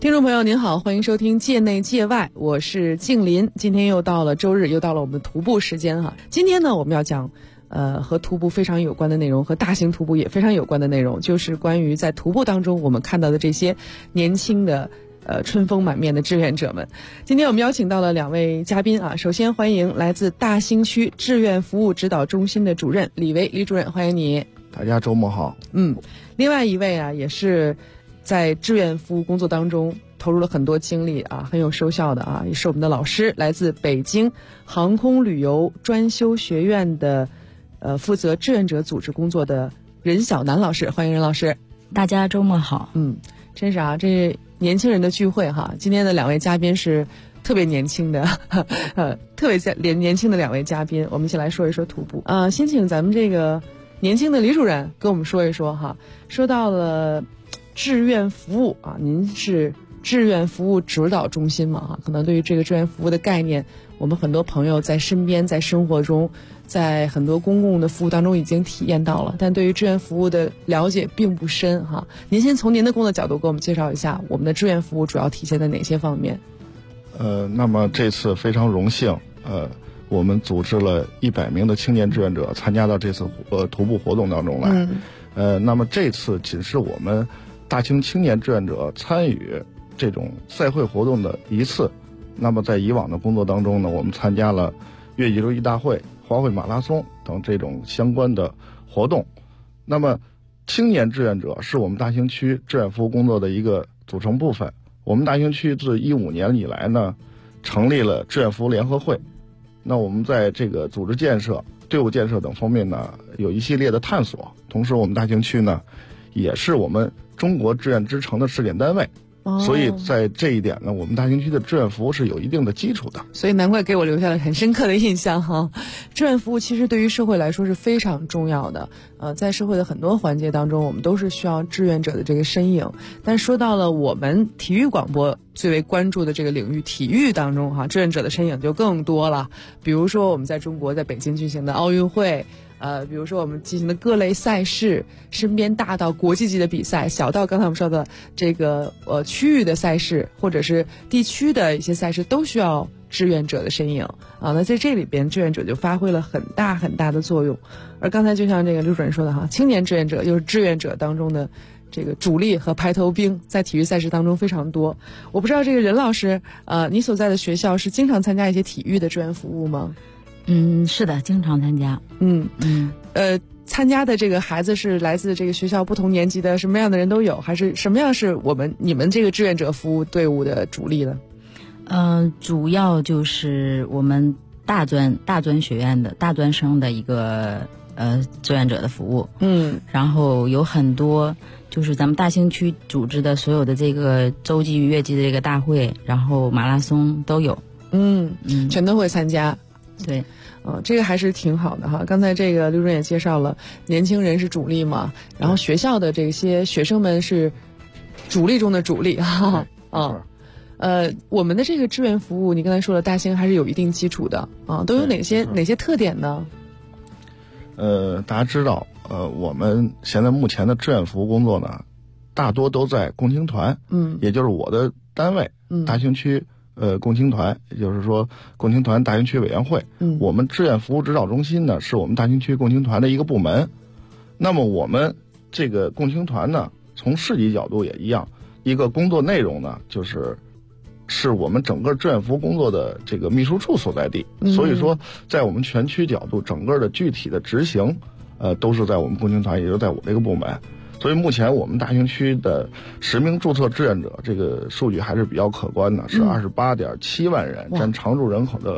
听众朋友您好，欢迎收听界内界外，我是静林。今天又到了周日，又到了我们的徒步时间哈。今天呢，我们要讲和徒步非常有关的内容，和大型徒步也非常有关的内容，就是关于在徒步当中我们看到的这些年轻的春风满面的志愿者们。今天我们邀请到了两位嘉宾啊，首先欢迎来自大兴区志愿服务指导中心的主任李维，李主任，欢迎你。 大家周末好。 另外一位啊，也是在志愿服务工作当中投入了很多精力啊，很有收效的啊，也是我们的老师，来自北京航空旅游专修学院的负责志愿者组织工作的任晓楠老师，欢迎任老师。 大家周末好。 真是啊，这年轻人的聚会哈。今天的两位嘉宾是特别年轻的特别年轻的两位嘉宾，我们一起来说一说徒步先请咱们这个年轻的李主任跟我们说一说哈。说到了志愿服务啊，您是志愿服务指导中心嘛哈，可能对于这个志愿服务的概念，我们很多朋友在身边，在生活中，在很多公共的服务当中已经体验到了，但对于志愿服务的了解并不深哈。您先从您的工作角度给我们介绍一下，我们的志愿服务主要体现在哪些方面？ 那么这次非常荣幸，我们组织了100名的青年志愿者参加到这次徒步活动当中来。那么这次仅是我们大兴青年志愿者参与这种赛会活动的一次。那么在以往的工作当中呢，我们参加了越野周易大会、花卉马拉松等这种相关的活动。那么青年志愿者是我们大兴区志愿服务工作的一个组成部分。我们大兴区自15年以来呢，成立了志愿服务联合会。那我们在这个组织建设、队伍建设等方面呢，有一系列的探索。同时我们大兴区呢，也是我们中国志愿之城的试点单位。所以在这一点呢，我们大兴区的志愿服务是有一定的基础的， 所以难怪给我留下了很深刻的印象哈。志愿服务其实对于社会来说是非常重要的，在社会的很多环节当中，我们都是需要志愿者的这个身影。但说到了我们体育广播最为关注的这个领域，体育当中哈，志愿者的身影就更多了。比如说我们在中国在北京举行的奥运会。比如说我们进行的各类赛事，身边大到国际级的比赛，小到刚才我们说的这个区域的赛事，或者是地区的一些赛事，都需要志愿者的身影啊。那在这里边，志愿者就发挥了很大很大的作用。而刚才就像这个刘主任说的哈，青年志愿者又是志愿者当中的这个主力和排头兵，在体育赛事当中非常多。我不知道这个任老师，你所在的学校是经常参加一些体育的志愿服务吗？ 是的，经常参加。 参加的这个孩子是来自这个学校不同年级的，什么样的人都有，还是什么样是你们这个志愿者服务队伍的主力呢？ 主要就是我们大专学院的大专生的一个志愿者的服务。然后有很多就是咱们大兴区组织的所有的这个洲际、越级的这个大会，然后马拉松都有。 全都会参加。 对。 这个还是挺好的哈。刚才这个刘主任也介绍了，年轻人是主力嘛，然后学校的这些学生们是主力中的主力哈。我们的这个志愿服务，你刚才说了，大兴还是有一定基础的啊，都有哪些特点呢？ 大家知道，我们现在目前的志愿服务工作呢，大多都在共青团，也就是我的单位，大兴区。共青团，也就是说共青团大兴区委员会。我们志愿服务指导中心呢，是我们大兴区共青团的一个部门。那么我们这个共青团呢，从市级角度也一样，一个工作内容呢，是我们整个志愿服务工作的这个秘书处所在地。所以说在我们全区角度，整个的具体的执行都是在我们共青团，也就是在我这个部门。所以目前我们大兴区的实名注册志愿者这个数据还是比较可观的，是28.7万人，占常住人口的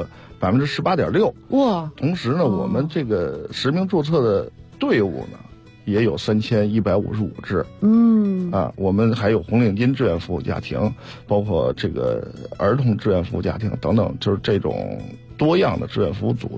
18.6%。哇！同时呢，我们这个实名注册的队伍呢，也有3155支。我们还有红领巾志愿服务家庭，包括这个儿童志愿服务家庭等等，就是这种多样的志愿服务组织。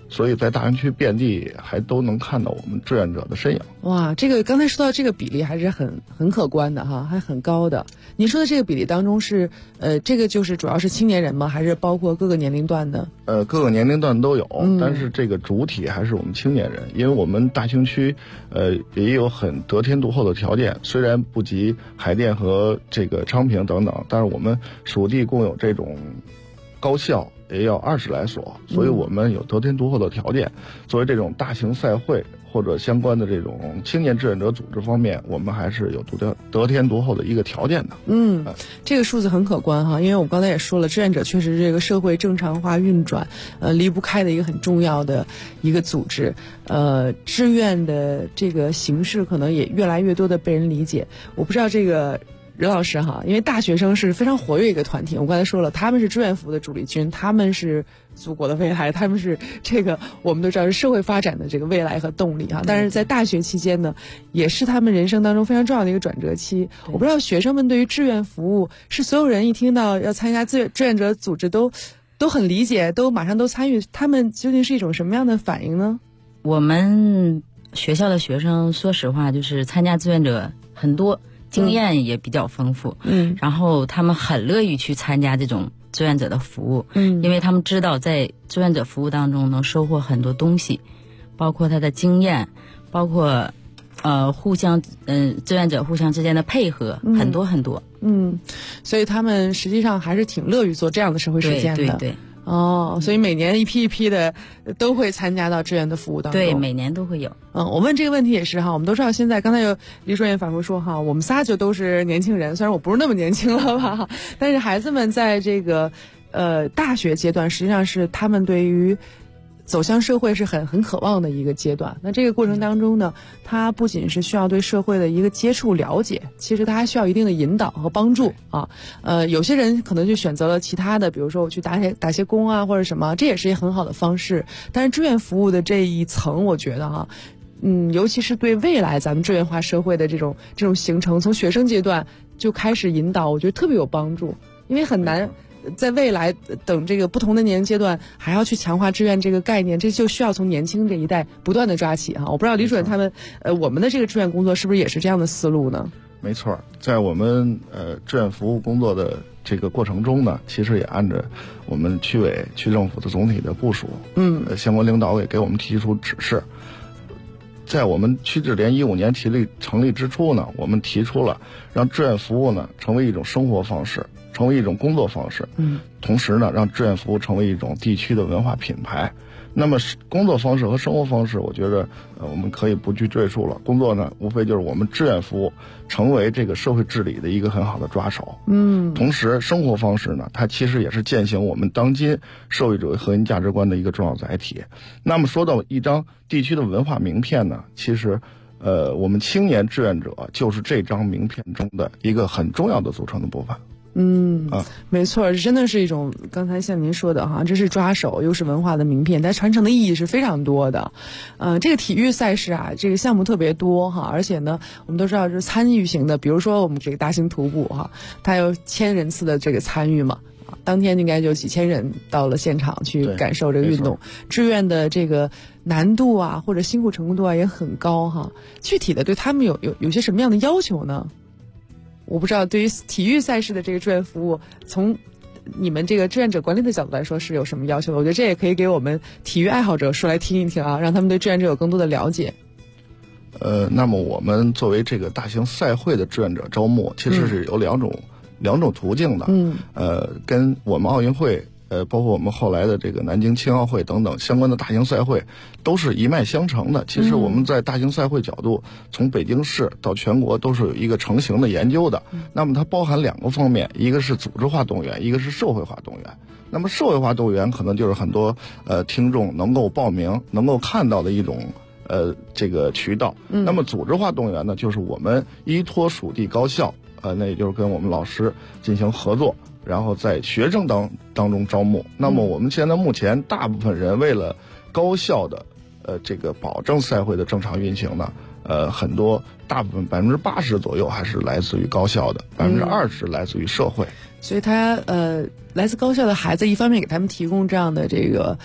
所以在大型区遍地还都能看到我们志愿者的身影。 哇，这个刚才说到这个比例还是很可观的哈，还很高的。您说的这个比例当中是这个就是主要是青年人吗？还是包括各个年龄段的？ 各个年龄段都有，但是这个主体还是我们青年人，因为我们大兴区也有很得天独厚的条件，虽然不及海淀和这个昌平等等，但是我们属地共有这种高校也要20来所，所以我们有得天独厚的条件。作为这种大型赛会或者相关的这种青年志愿者组织方面，我们还是有得天独厚的一个条件的。 这个数字很可观哈，因为我刚才也说了，志愿者确实是这个社会正常化运转离不开的一个很重要的一个组织。志愿的这个形式可能也越来越多的被人理解。我不知道这个任老师哈，因为大学生是非常活跃一个团体，我刚才说了，他们是志愿服务的主力军，他们是祖国的未来，他们是这个我们都知道是社会发展的这个未来和动力哈。但是在大学期间呢，也是他们人生当中非常重要的一个转折期。我不知道学生们对于志愿服务是所有人一听到要参加志愿者组织都很理解，都马上都参与，他们究竟是一种什么样的反应呢？ 我们学校的学生说实话就是参加志愿者很多，经验也比较丰富，然后他们很乐意去参加这种志愿者的服务，因为他们知道在志愿者服务当中能收获很多东西，包括他的经验，包括互相志愿者互相之间的配合，很多很多。 所以他们实际上还是挺乐于做这样的社会实践的。 对。 所以每年一批一批的都会参加到志愿的服务当中。 对，每年都会有。 我问这个问题也是哈，我们都知道现在刚才有李主任反复说哈，我们仨就都是年轻人，虽然我不是那么年轻了吧，但是孩子们在这个大学阶段，实际上是他们对于走向社会是很渴望的一个阶段。那这个过程当中呢，他不仅是需要对社会的一个接触了解，其实他还需要一定的引导和帮助啊。有些人可能就选择了其他的，比如说我去打些工啊或者什么，这也是一个很好的方式。但是志愿服务的这一层，我觉得哈，尤其是对未来咱们志愿化社会的这种形成，从学生阶段就开始引导，我觉得特别有帮助，因为很难。在未来等这个不同的年龄阶段还要去强化志愿这个概念，这就需要从年轻这一代不断的抓起哈。我不知道李主任他们我们的这个志愿工作是不是也是这样的思路呢？ 没错，在我们志愿服务工作的这个过程中呢，其实也按照我们区委区政府的总体的部署，相关领导也给我们提出指示。在我们区志联15年成立之初呢，我们提出了让志愿服务呢成为一种生活方式，成为一种工作方式，同时呢让志愿服务成为一种地区的文化品牌。那么工作方式和生活方式，我觉得我们可以不去赘述了。工作呢，无非就是我们志愿服务成为这个社会治理的一个很好的抓手。同时生活方式呢，它其实也是践行我们当今社会主义核心价值观的一个重要载体。那么说到一张地区的文化名片呢，其实我们青年志愿者就是这张名片中的一个很重要的组成的部分。 没错，真的是一种刚才像您说的哈，这是抓手，又是文化的名片，它传承的意义是非常多的。这个体育赛事啊，这个项目特别多哈，而且呢，我们都知道是参与型的，比如说我们这个大型徒步哈，它有1000人次的这个参与嘛，当天应该就几千人到了现场去感受这个运动。志愿的这个难度啊，或者辛苦程度啊也很高哈。具体的对他们有些什么样的要求呢？我不知道对于体育赛事的这个志愿服务，从你们这个志愿者管理的角度来说是有什么要求的？我觉得这也可以给我们体育爱好者说来听一听啊，让他们对志愿者有更多的了解。 那么我们作为这个大型赛会的志愿者招募，其实是有两种途径的。跟我们奥运会包括我们后来的这个南京青奥会等等相关的大型赛会都是一脉相承的。其实我们在大型赛会角度，从北京市到全国都是有一个成型的研究的。那么它包含2个方面，一个是组织化动员，一个是社会化动员。那么社会化动员可能就是很多听众能够报名能够看到的一种这个渠道。那么组织化动员呢，就是我们依托属地高校那也就是跟我们老师进行合作，然后在学生当中招募。那么我们现在目前大部分人为了高校的这个保证赛会的正常运行呢，很多大部分80%左右还是来自于高校的，20%来自于社会。 所以他来自高校的孩子，一方面给他们提供这样的这个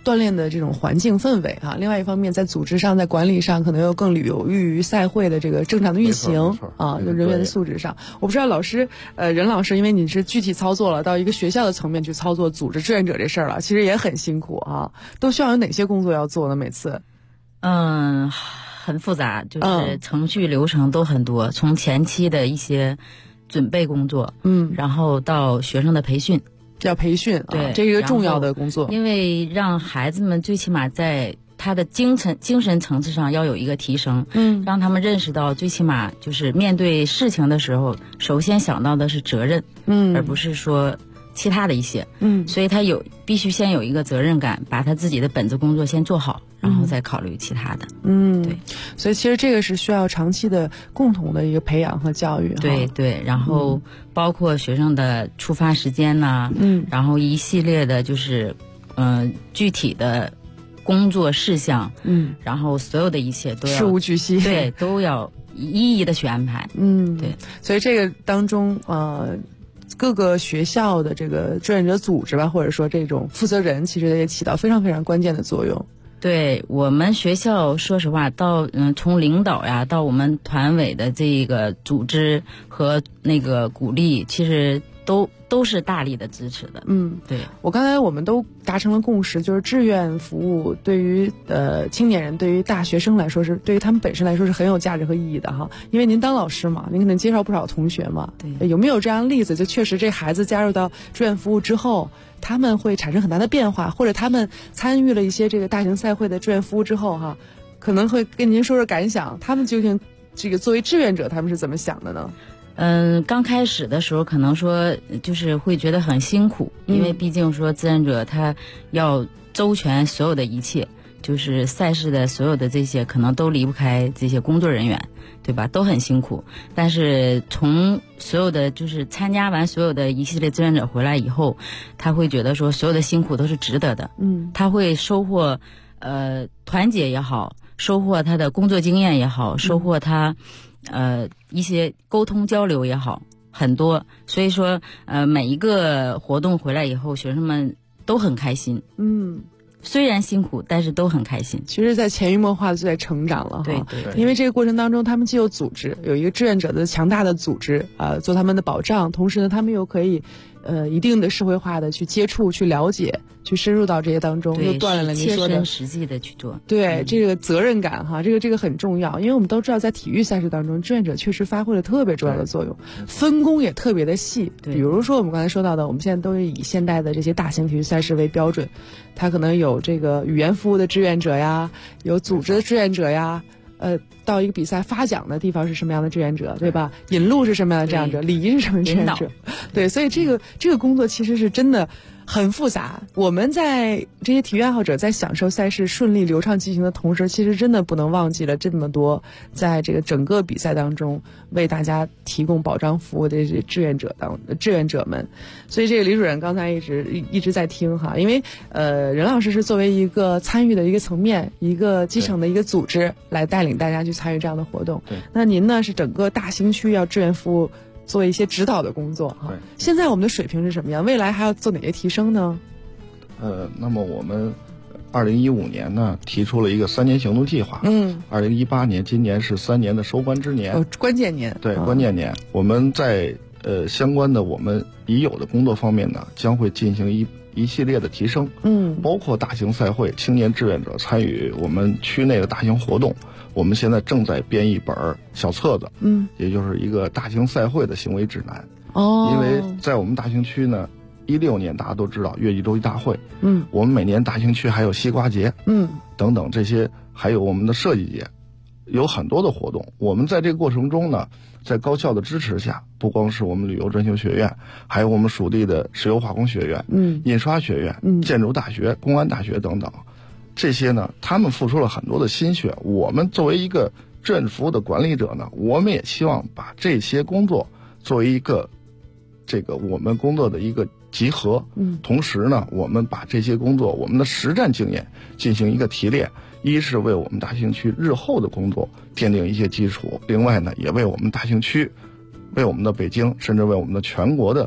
锻炼的这种环境氛围另外一方面在组织上在管理上可能又更有利于赛会的这个正常的运行就人员的素质上。我不知道老师任老师，因为你是具体操作了到一个学校的层面去操作组织志愿者这事儿了，其实也很辛苦都需要有哪些工作要做呢？每次很复杂，就是程序流程都很多，从前期的一些准备工作然后到学生的培训， 要培训对这是一个重要的工作， 因为让孩子们最起码在他的精神层次上要有一个提升让他们认识到最起码就是面对事情的时候首先想到的是责任而不是说其他的一些所以他必须先有一个责任感，把他自己的本职工作先做好，然后再考虑其他的对， 所以其实这个是需要长期的共同的一个培养和教育对，然后包括学生的出发时间然后一系列的就是具体的工作事项然后所有的一切都要事无巨细， 对，都要一一的去安排对， 所以这个当中各个学校的这个志愿者组织吧，或者说这种负责人，其实也起到非常非常关键的作用。 对，我们学校说实话到从领导呀到我们团委的这个组织和那个鼓励，其实都是大力的支持的对， 我刚才我们都达成了共识，就是志愿服务对于青年人，对于大学生来说是对于他们本身来说是很有价值和意义的因为您当老师嘛，您可能介绍不少同学嘛， 对， 有没有这样的例子，就确实这孩子加入到志愿服务之后他们会产生很大的变化，或者他们参与了一些这个大型赛会的志愿服务之后可能会跟您说说感想，他们究竟这个作为志愿者他们是怎么想的呢？ 刚开始的时候可能说就是会觉得很辛苦因为毕竟说志愿者他要周全所有的一切，就是赛事的所有的这些可能都离不开这些工作人员对吧，都很辛苦，但是从所有的就是参加完所有的一系列志愿者回来以后，他会觉得说所有的辛苦都是值得的他会收获团结也好，收获他的工作经验也好，收获他一些沟通交流也好，很多，所以说每一个活动回来以后学生们都很开心虽然辛苦但是都很开心， 其实在潜移默化的就在成长了对， 因为这个过程当中他们既有组织，有一个志愿者的强大的组织做他们的保障，同时呢他们又可以一定的社会化的去接触去了解去深入到这些当中，又锻炼了您说的切身实际的去做对这个责任感这个很重要，因为我们都知道在体育赛事当中志愿者确实发挥了特别重要的作用，分工也特别的细，比如说我们刚才说到的，我们现在都是以现代的这些大型体育赛事为标准，它可能有这个语言服务的志愿者呀，有组织的志愿者呀到一个比赛发奖的地方是什么样的志愿者对吧，引路是什么样的志愿者，礼仪是什么志愿者对，所以这个工作其实是真的很复杂，我们在这些体育爱好者在享受赛事顺利流畅进行的同时，其实真的不能忘记了这么多在这个整个比赛当中为大家提供保障服务的这些志愿者们。所以这个李主任刚才一直在听因为任老师是作为一个参与的一个层面，一个基层的一个组织来带领大家去参与这样的活动，那您呢是整个大兴区要志愿服务做一些指导的工作现在我们的水平是什么样？未来还要做哪些提升呢？ 那么我们2015年呢提出了一个3年行动计划2018年今年是3年的收官之年关键年对关键年我们在相关的我们已有的工作方面呢将会进行一系列的提升包括大型赛会青年志愿者参与我们区内的大型活动，我们现在正在编一本小册子也就是一个大型赛会的行为指南因为在我们大型区呢16年大家都知道越剧洲际大会我们每年大型区还有西瓜节等等这些，还有我们的设计节，有很多的活动，我们在这个过程中呢在高校的支持下，不光是我们旅游专修学院，还有我们属地的石油化工学院印刷学院建筑大学公安大学等等，这些呢他们付出了很多的心血，我们作为一个志愿服务的管理者呢，我们也希望把这些工作作为一个这个我们工作的一个集合同时呢我们把这些工作我们的实战经验进行一个提炼，一是为我们大兴区日后的工作奠定一些基础，另外呢也为我们大兴区为我们的北京甚至为我们的全国的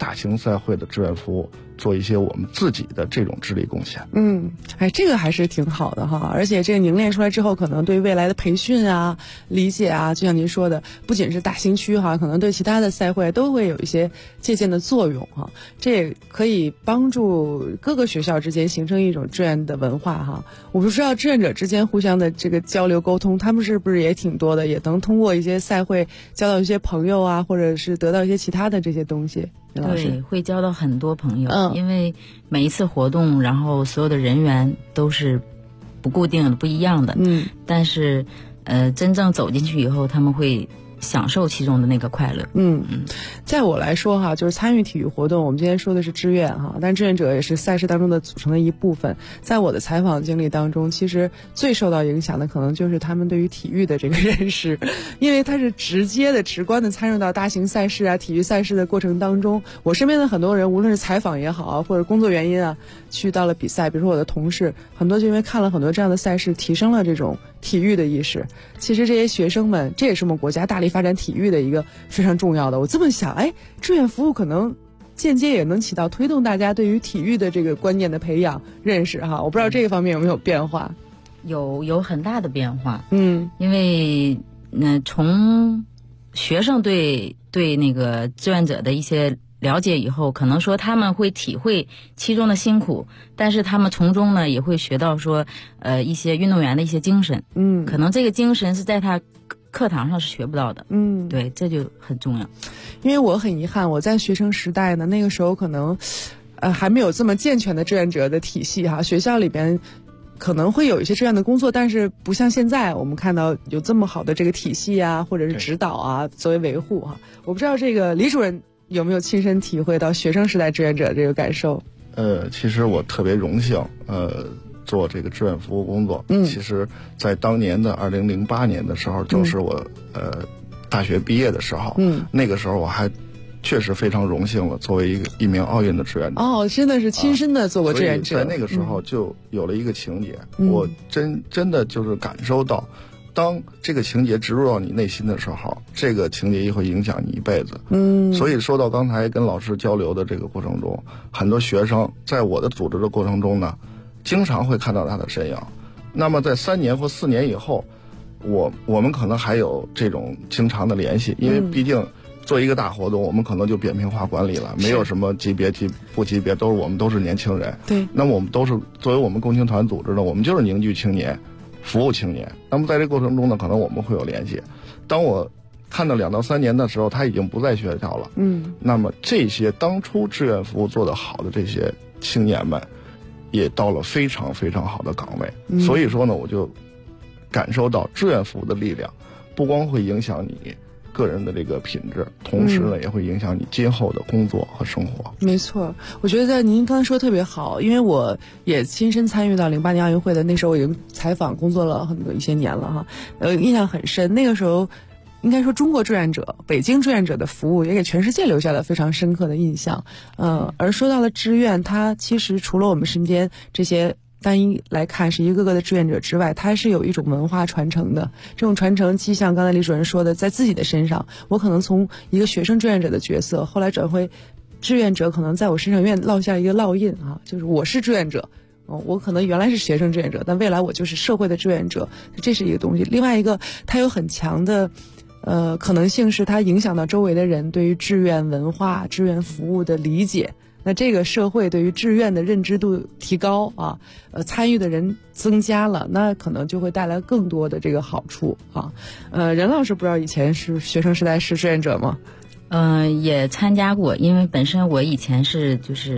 大型赛会的志愿服务做一些我们自己的这种智力贡献。 这个还是挺好的哈，而且这个凝练出来之后，可能对未来的培训啊、理解啊，就像您说的，不仅是大型区哈，可能对其他的赛会都会有一些借鉴的作用哈。这也可以帮助各个学校之间形成一种志愿的文化哈。我不知道志愿者之间互相的这个交流沟通，他们是不是也挺多的，也能通过一些赛会交到一些朋友啊，或者是得到一些其他的这些东西。 对，会交到很多朋友，因为每一次活动，然后所有的人员都是不固定的、不一样的。但是真正走进去以后，他们会享受其中的那个快乐。 在我来说哈，就是参与体育活动，我们今天说的是志愿哈，但志愿者也是赛事当中的组成的一部分。在我的采访经历当中，其实最受到影响的可能就是他们对于体育的这个认识，因为他是直接的、直观的参入到大型赛事啊、体育赛事的过程当中。我身边的很多人，无论是采访也好啊，或者工作原因啊，去到了比赛，比如说我的同事，很多就因为看了很多这样的赛事，提升了这种体育的意识。其实这些学生们，这也是我们国家大力发展体育的一个非常重要的。我这么想，志愿服务可能间接也能起到推动大家对于体育的这个观念的培养、认识哈。我不知道这个方面有没有变化？ 有很大的变化。因为从学生对那个志愿者的一些了解以后，可能说他们会体会其中的辛苦，但是他们从中呢也会学到说一些运动员的一些精神。可能这个精神是在他课堂上是学不到的。对，这就很重要。 因为我很遗憾，我在学生时代呢，那个时候可能还没有这么健全的志愿者的体系哈。学校里边可能会有一些志愿的工作，但是不像现在我们看到有这么好的这个体系啊，或者是指导啊作为维护哈。我不知道这个李主任有没有亲身体会到学生时代志愿者这个感受？ 其实我特别荣幸，做这个志愿服务工作。其实在当年的2008年的时候，就是我大学毕业的时候。那个时候我还确实非常荣幸了，作为一名奥运的志愿者。真的是亲身的做过志愿者。 在那个时候就有了一个情节，我真的就是感受到，当这个情节植入到你内心的时候，这个情节也会影响你一辈子。所以说到刚才跟老师交流的这个过程中，很多学生在我的组织的过程中呢，经常会看到他的身影。那么在3年或4年以后，我们可能还有这种经常的联系，因为毕竟做一个大活动，我们可能就扁平化管理了，没有什么级别不级别，我们都是年轻人。 对， 那么我们都是作为我们共青团组织的，我们就是凝聚青年、服务青年。那么在这个过程中呢，可能我们会有联系。当我看到2到3年的时候，他已经不在学校了。那么这些当初志愿服务做得好的这些青年们，也到了非常非常好的岗位。所以说呢，我就感受到志愿服务的力量，不光会影响你个人的这个品质，同时呢，也会影响你今后的工作和生活。 没错，我觉得您刚才说的特别好，因为我也亲身参与到08年奥运会的，那时候我已经采访工作了一些年了哈，印象很深。那个时候，应该说中国志愿者、北京志愿者的服务也给全世界留下了非常深刻的印象。而说到了志愿，它其实除了我们身边这些单一来看是一个个的志愿者之外，它是有一种文化传承的。这种传承既像刚才李主任说的，在自己的身上，我可能从一个学生志愿者的角色，后来转回志愿者，可能在我身上永远烙下一个烙印啊，就是我是志愿者。我可能原来是学生志愿者，但未来我就是社会的志愿者，这是一个东西。另外一个，它有很强的可能性是它影响到周围的人对于志愿文化、志愿服务的理解。那这个社会对于志愿的认知度提高啊，参与的人增加了，那可能就会带来更多的这个好处啊。任老师不知道以前是学生时代是志愿者吗？ 也参加过，因为本身我以前是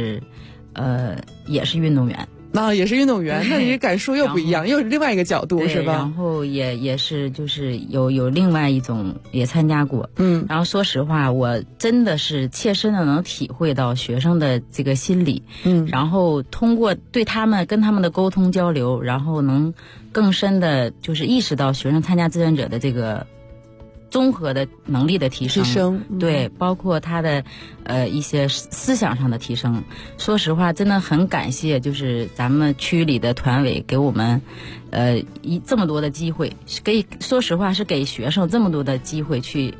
也是运动员。 也是运动员，那你感受又不一样，又是另外一个角度，是吧？ 然后也是就是有另外一种也参加过。然后说实话，我真的是切身的能体会到学生的这个心理。然后通过对他们跟他们的沟通交流，然后能更深的就是意识到学生参加志愿者的这个综合的能力的提升，对，包括他的一些思想上的提升。说实话，真的很感谢，就是咱们区里的团委给我们这么多的机会，说实话是给学生这么多的机会去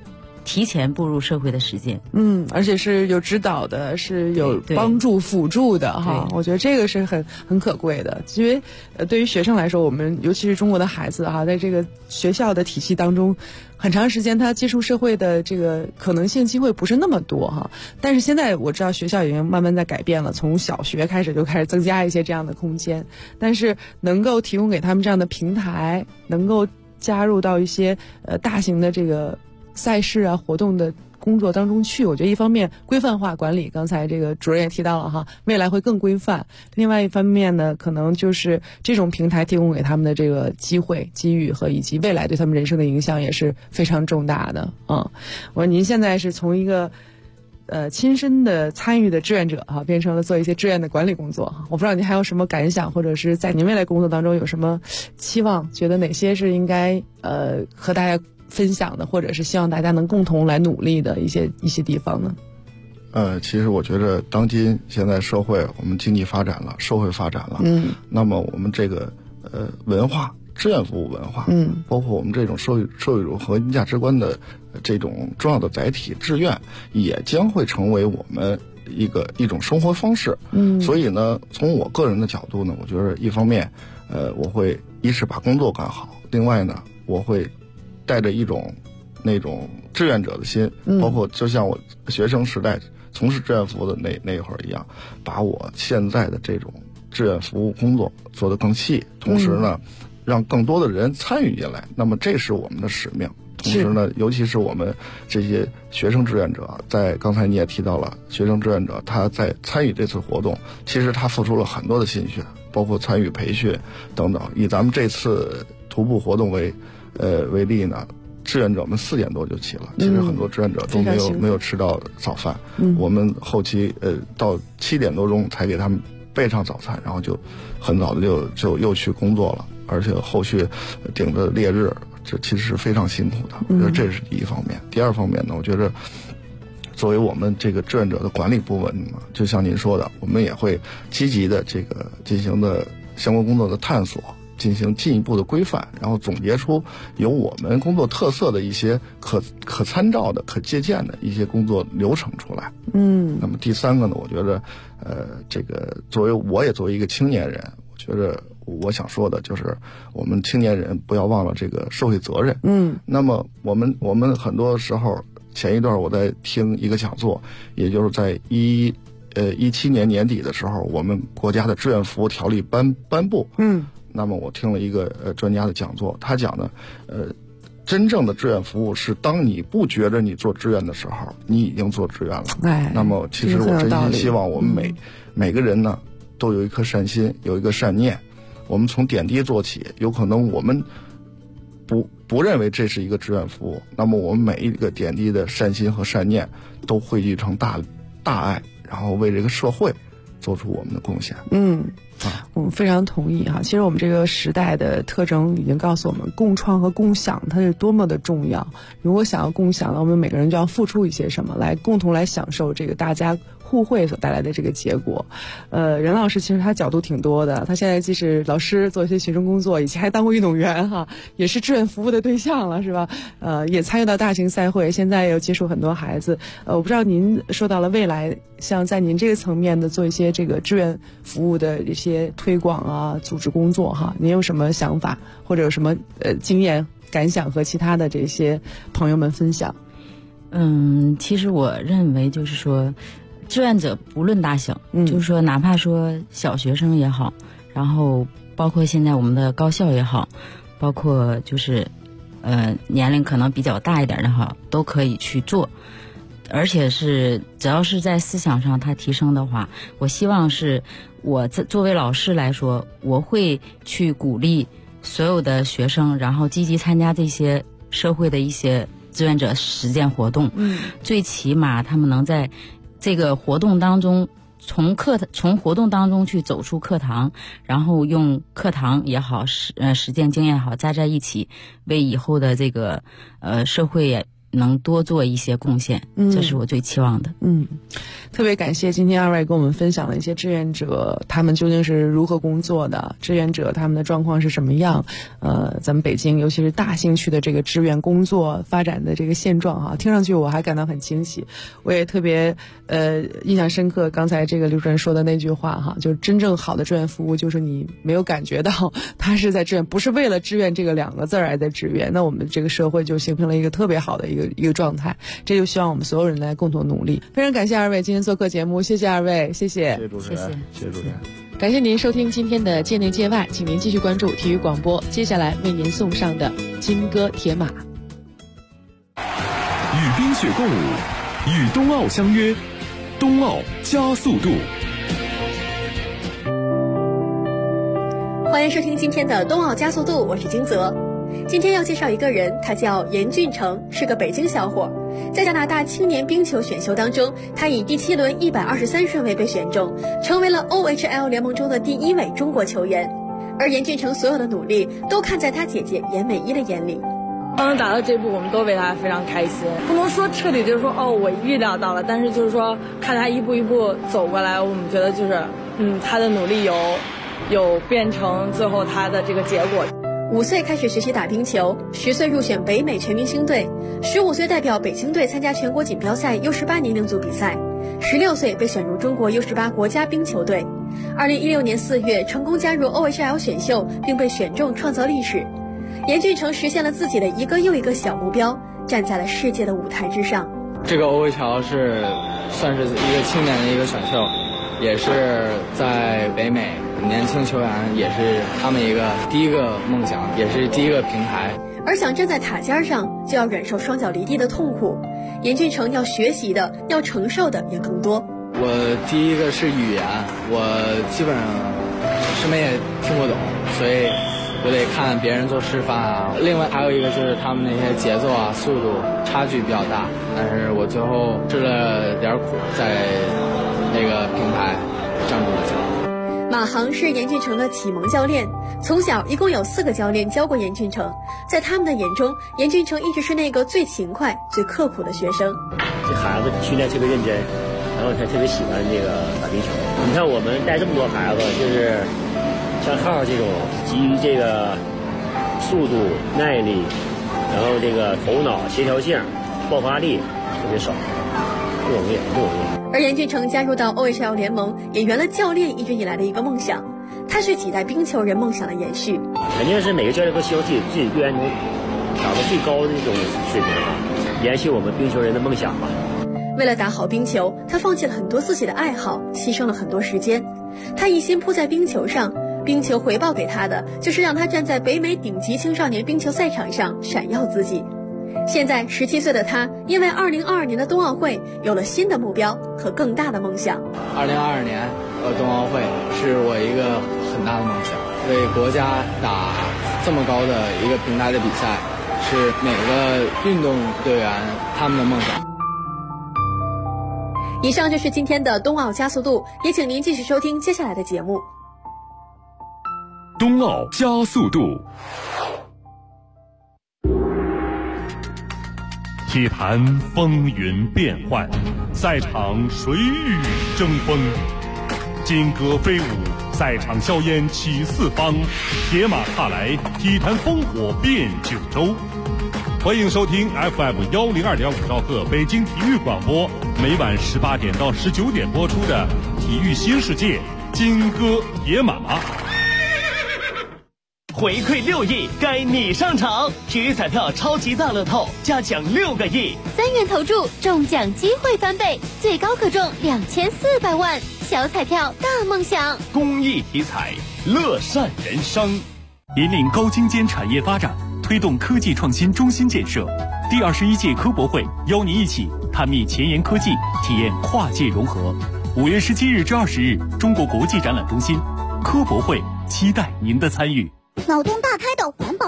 提前步入社会的时间。 而且是有指导的，是有帮助辅助的哈。我觉得这个是很可贵的，因为对于学生来说，我们尤其是中国的孩子哈，在这个学校的体系当中，很长时间他接触社会的这个可能性机会不是那么多哈。但是现在我知道学校已经慢慢在改变了，从小学开始就开始增加一些这样的空间，但是能够提供给他们这样的平台，能够加入到一些大型的这个赛事啊活动的工作当中去，我觉得一方面规范化管理，刚才这个主任也提到了哈，未来会更规范。另外一方面呢，可能就是这种平台提供给他们的这个机会、机遇和以及未来对他们人生的影响也是非常重大的。我说您现在是从一个亲身的参与的志愿者变成了做一些志愿的管理工作。我不知道您还有什么感想，或者是在您未来工作当中有什么期望，觉得哪些是应该和大家分享的，或者是希望大家能共同来努力的一些地方呢？ 其实我觉得当今现在社会，我们经济发展了，社会发展了，那么我们这个文化，志愿服务文化，包括我们这种社会主义核心价值观的这种重要的载体，志愿也将会成为我们一种生活方式。所以呢，从我个人的角度呢，我觉得一方面，我会一是把工作干好，另外呢，我会带着一种那种志愿者的心，包括就像我学生时代从事志愿服务的那会儿一样，把我现在的这种志愿服务工作做得更细，同时呢，让更多的人参与进来。那么这是我们的使命。同时呢，尤其是我们这些学生志愿者，在刚才你也提到了，学生志愿者他在参与这次活动，其实他付出了很多的心血，包括参与培训等等。以咱们这次徒步活动为例呢，志愿者们4点多就起了，其实很多志愿者都没有吃到早饭。我们后期到7点多钟才给他们备上早餐，然后就很早的就又去工作了，而且后续顶着烈日，这其实是非常辛苦的。我觉得这是第一方面。第二方面呢，我觉得作为我们这个志愿者的管理部门嘛，就像您说的，我们也会积极的这个进行的相关工作的探索，进行进一步的规范，然后总结出有我们工作特色的一些可参照的、可借鉴的一些工作流程出来。那么第三个呢，我觉得这个我也作为一个青年人，我觉得我想说的就是我们青年人不要忘了这个社会责任。那么我们很多时候，前一段我在听一个讲座，也就是在17年年底的时候，我们国家的志愿服务条例颁布。那么我听了一个专家的讲座，他讲的真正的志愿服务是当你不觉着你做志愿的时候，你已经做志愿了。那么其实我真心希望我们每个人呢都有一颗善心，有一个善念。我们从点滴做起，有可能我们不认为这是一个志愿服务，那么我们每一个点滴的善心和善念都汇聚成大爱，然后为这个社会做出我们的贡献。 我们非常同意哈。其实我们这个时代的特征已经告诉我们，共创和共享它是多么的重要。如果想要共享呢，我们每个人就要付出一些什么，来共同来享受这个大家互惠所带来的这个结果。任老师其实他角度挺多的，他现在既是老师做一些学生工作，以前还当过运动员哈，也是志愿服务的对象了，是吧？也参与到大型赛会，现在也有接触很多孩子。我不知道您说到了未来，像在您这个层面的做一些这个志愿服务的一些推广啊、组织工作哈，您有什么想法或者有什么经验感想和其他的这些朋友们分享？ 其实我认为就是说，志愿者不论大小，就是说哪怕说小学生也好，然后包括现在我们的高校也好，包括就是年龄可能比较大一点的哈，都可以去做。而且是只要是在思想上他提升的话，我希望是我作为老师来说，我会去鼓励所有的学生，然后积极参加这些社会的一些志愿者实践活动。最起码他们能在这个活动当中，从活动当中去走出课堂，然后用课堂也好，实践经验也好，加在一起，为以后的这个社会能多做一些贡献，这是我最期望的。 特别感谢今天2位跟我们分享了一些志愿者他们究竟是如何工作的，志愿者他们的状况是什么样，咱们北京尤其是大兴区的这个志愿工作发展的这个现状哈，听上去我还感到很惊喜。我也特别印象深刻刚才这个刘主任说的那句话哈，就是真正好的志愿服务就是你没有感觉到他是在志愿，不是为了志愿这个2个字而在志愿，那我们这个社会就形成了一个特别好的一个状态，这就希望我们所有人来共同努力。非常感谢2位今天做客节目，谢谢2位，谢谢。 谢谢主持人，谢谢主持人。 感谢您收听今天的界内界外，请您继续关注体育广播，接下来为您送上的金戈铁马。 与冰雪共舞，与冬奥相约，冬奥加速度。 欢迎收听今天的冬奥加速度，我是金泽。今天要介绍一个人，他叫严俊成，是个北京小伙。在加拿大青年冰球选秀当中，他以第7轮123顺位被选中，成为了 OHL 联盟中的第1位中国球员。而严俊成所有的努力都看在他姐姐严美一的眼里。 能达到这步，我们都为他非常开心。不能说彻底就是说我预料到了，但是就是说看他一步一步走过来，我们觉得就是他的努力有变成最后他的这个结果。 5岁开始学习打冰球，10岁入选北美全明星队，15岁代表北京队参加全国锦标赛 U18 年龄组比赛，16岁被选入中国 U18 国家冰球队。2016年4月成功加入 OHL 选秀，并被选中创造历史。严俊成实现了自己的一个又一个小目标，站在了世界的舞台之上。 这个 OHL 是算是一个青年的一个选秀，也是在北美年轻球员也是他们一个第一个梦想，也是第一个平台。 而想站在塔尖上，就要忍受双脚离地的痛苦。严俊成要学习的，要承受的也更多。 我第一个是语言，我基本上什么也听不懂，所以我得看别人做示范啊。另外还有一个就是他们那些节奏啊、速度差距比较大，但是我最后吃了点苦，在那个平台站住了脚。 马航是严俊成的启蒙教练，从小一共有4个教练教过严俊成，在他们的眼中，严俊成一直是那个最勤快、最刻苦的学生。 这孩子训练特别认真，然后他特别喜欢这个打冰球。你看我们带这么多孩子，就是像浩这种基于这个速度、耐力，然后这个头脑协调性、爆发力特别少，不容易。 而严俊成加入到 OHL 联盟，也圆了教练一直以来的一个梦想，他是几代冰球人梦想的延续。 肯定是每个教练都希望自己队员能达到最高的这种水平，延续我们冰球人的梦想吧。 为了打好冰球，他放弃了很多自己的爱好，牺牲了很多时间。他一心扑在冰球上，冰球回报给他的就是让他站在北美顶级青少年冰球赛场上闪耀自己。现在17岁的他，因为2022年的冬奥会有了新的目标和更大的梦想。 2022年冬奥会是我一个很大的梦想，为国家打这么高的一个平台的比赛，是每个运动队员他们的梦想。 以上就是今天的冬奥加速度，也请您继续收听接下来的节目。 冬奥加速度。体坛风云变幻，赛场水雨争锋，金戈飞舞，赛场硝烟起四方，铁马踏来，体坛烽火遍九州。欢迎收听 FM102.5兆赫北京体育广播，每晚18点到19点播出的《体育新世界》金戈铁马。 回馈6亿，该你上场！体育彩票超级大乐透加奖6个亿 ，3元投注中奖机会翻倍，最高可中2400万。小彩票大梦想， 公益体彩，乐善人生。 引领高精尖产业发展，推动科技创新中心建设。第21届科博会邀您一起探秘前沿科技，体验跨界融合。5月17日至20日，中国国际展览中心科博会，期待您的参与。 脑洞大开的环保